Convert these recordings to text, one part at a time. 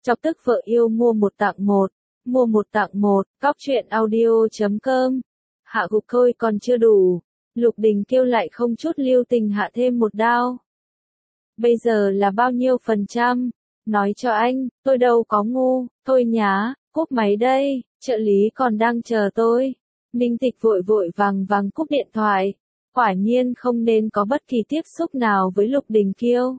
Chọc tức vợ yêu mua một tặng một. Mua một tặng một, cóc truyện audio.com. Hạ gục thôi còn chưa đủ. Lục Đình Kiêu lại không chút lưu tình hạ thêm một đao. Bây giờ là bao nhiêu %? Nói cho anh, tôi đâu có ngu, thôi nhá, cúp máy đây, trợ lý còn đang chờ tôi. Ninh Tịch vội vội vàng cúp điện thoại. Quả nhiên không nên có bất kỳ tiếp xúc nào với Lục Đình Kiêu.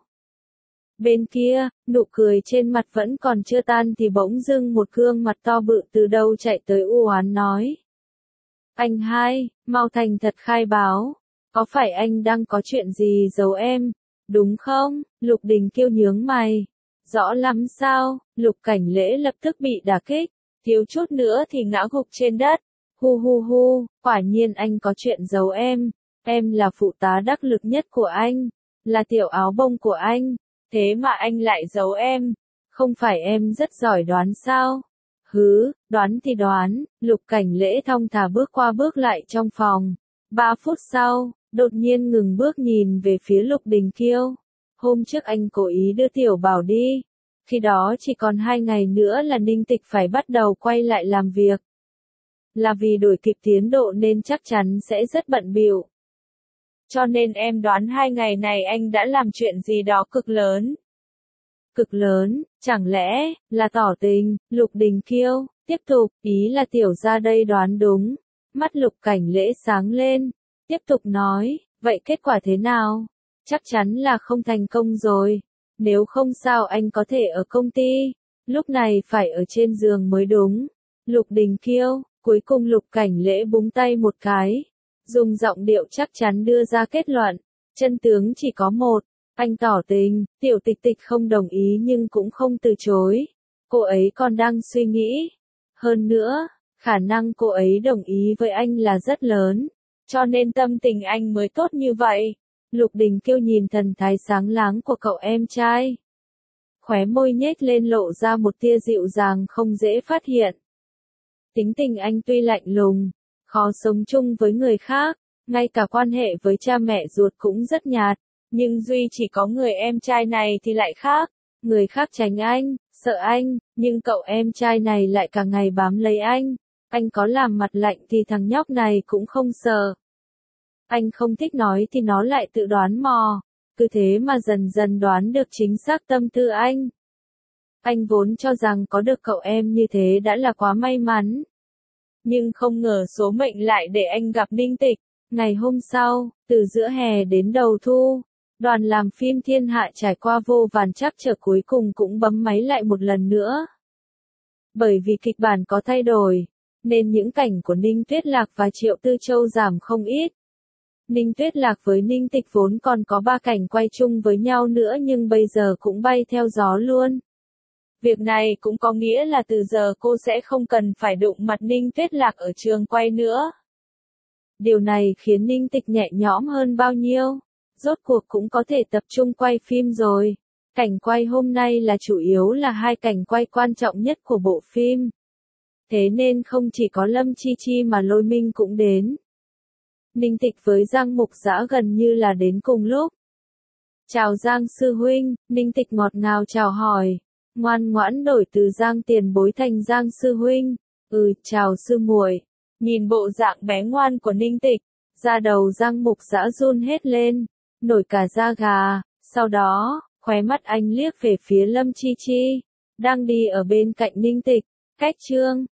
Bên kia, nụ cười trên mặt vẫn còn chưa tan thì bỗng dưng một gương mặt to bự từ đâu chạy tới u oán nói. Anh hai, mau thành thật khai báo. Có phải anh đang có chuyện gì giấu em, đúng không? Lục Đình Kiêu nhướng mày. Rõ lắm sao? Lục Cảnh Lễ lập tức bị đả kích, thiếu chút nữa thì ngã gục trên đất. Hu, quả nhiên anh có chuyện giấu em là phụ tá đắc lực nhất của anh, là tiểu áo bông của anh, thế mà anh lại giấu em, không phải em rất giỏi đoán sao? Hứ, đoán thì đoán, Lục Cảnh Lễ thong thả bước qua bước lại trong phòng. 3 phút sau, đột nhiên ngừng bước nhìn về phía Lục Đình Kiêu. Hôm trước anh cố ý đưa Tiểu Bảo đi, khi đó chỉ còn 2 ngày nữa là Ninh Tịch phải bắt đầu quay lại làm việc. Là vì đuổi kịp tiến độ nên chắc chắn sẽ rất bận bịu. Cho nên em đoán 2 ngày này anh đã làm chuyện gì đó cực lớn. Cực lớn, chẳng lẽ là tỏ tình? Lục Đình Kiêu tiếp tục, ý là tiểu gia đây đoán đúng. Mắt Lục Cảnh Lễ sáng lên, tiếp tục nói, vậy kết quả thế nào? Chắc chắn là không thành công rồi. Nếu không sao anh có thể ở công ty, lúc này phải ở trên giường mới đúng. Lục Đình Kiêu, cuối cùng Lục Cảnh Lễ búng tay một cái, dùng giọng điệu chắc chắn đưa ra kết luận, chân tướng chỉ có một, anh tỏ tình, Tiểu Tịch Tịch không đồng ý nhưng cũng không từ chối. Cô ấy còn đang suy nghĩ. Hơn nữa, khả năng cô ấy đồng ý với anh là rất lớn, cho nên tâm tình anh mới tốt như vậy. Lục Đình Kiêu nhìn thần thái sáng láng của cậu em trai. Khóe môi nhếch lên lộ ra một tia dịu dàng không dễ phát hiện. Tính tình anh tuy lạnh lùng, khó sống chung với người khác, ngay cả quan hệ với cha mẹ ruột cũng rất nhạt, nhưng duy chỉ có người em trai này thì lại khác. Người khác tránh anh, sợ anh, nhưng cậu em trai này lại cả ngày bám lấy anh. Anh có làm mặt lạnh thì thằng nhóc này cũng không sợ. Anh không thích nói thì nó lại tự đoán mò, cứ thế mà dần dần đoán được chính xác tâm tư anh. Anh vốn cho rằng có được cậu em như thế đã là quá may mắn. Nhưng không ngờ số mệnh lại để anh gặp Ninh Tịch. Ngày hôm sau, từ giữa hè đến đầu thu, đoàn làm phim Thiên Hạ trải qua vô vàn trắc trở cuối cùng cũng bấm máy lại một lần nữa. Bởi vì kịch bản có thay đổi, nên những cảnh của Ninh Tuyết Lạc và Triệu Tư Châu giảm không ít. Ninh Tuyết Lạc với Ninh Tịch vốn còn có 3 cảnh quay chung với nhau nữa nhưng bây giờ cũng bay theo gió luôn. Việc này cũng có nghĩa là từ giờ cô sẽ không cần phải đụng mặt Ninh Tuyết Lạc ở trường quay nữa. Điều này khiến Ninh Tịch nhẹ nhõm hơn bao nhiêu. Rốt cuộc cũng có thể tập trung quay phim rồi. Cảnh quay hôm nay là chủ yếu là 2 cảnh quay quan trọng nhất của bộ phim. Thế nên không chỉ có Lâm Chi Chi mà Lôi Minh cũng đến. Ninh Tịch với Giang Mục Dã gần như là đến cùng lúc. Chào Giang sư huynh, Ninh Tịch ngọt ngào chào hỏi. Ngoan ngoãn đổi từ Giang tiền bối thành Giang sư huynh. Chào sư muội. Nhìn bộ dạng bé ngoan của Ninh Tịch, da đầu Giang Mục Dã run hết lên, nổi cả da gà. Sau đó, khóe mắt anh liếc về phía Lâm Chi Chi, đang đi ở bên cạnh Ninh Tịch. Cách chương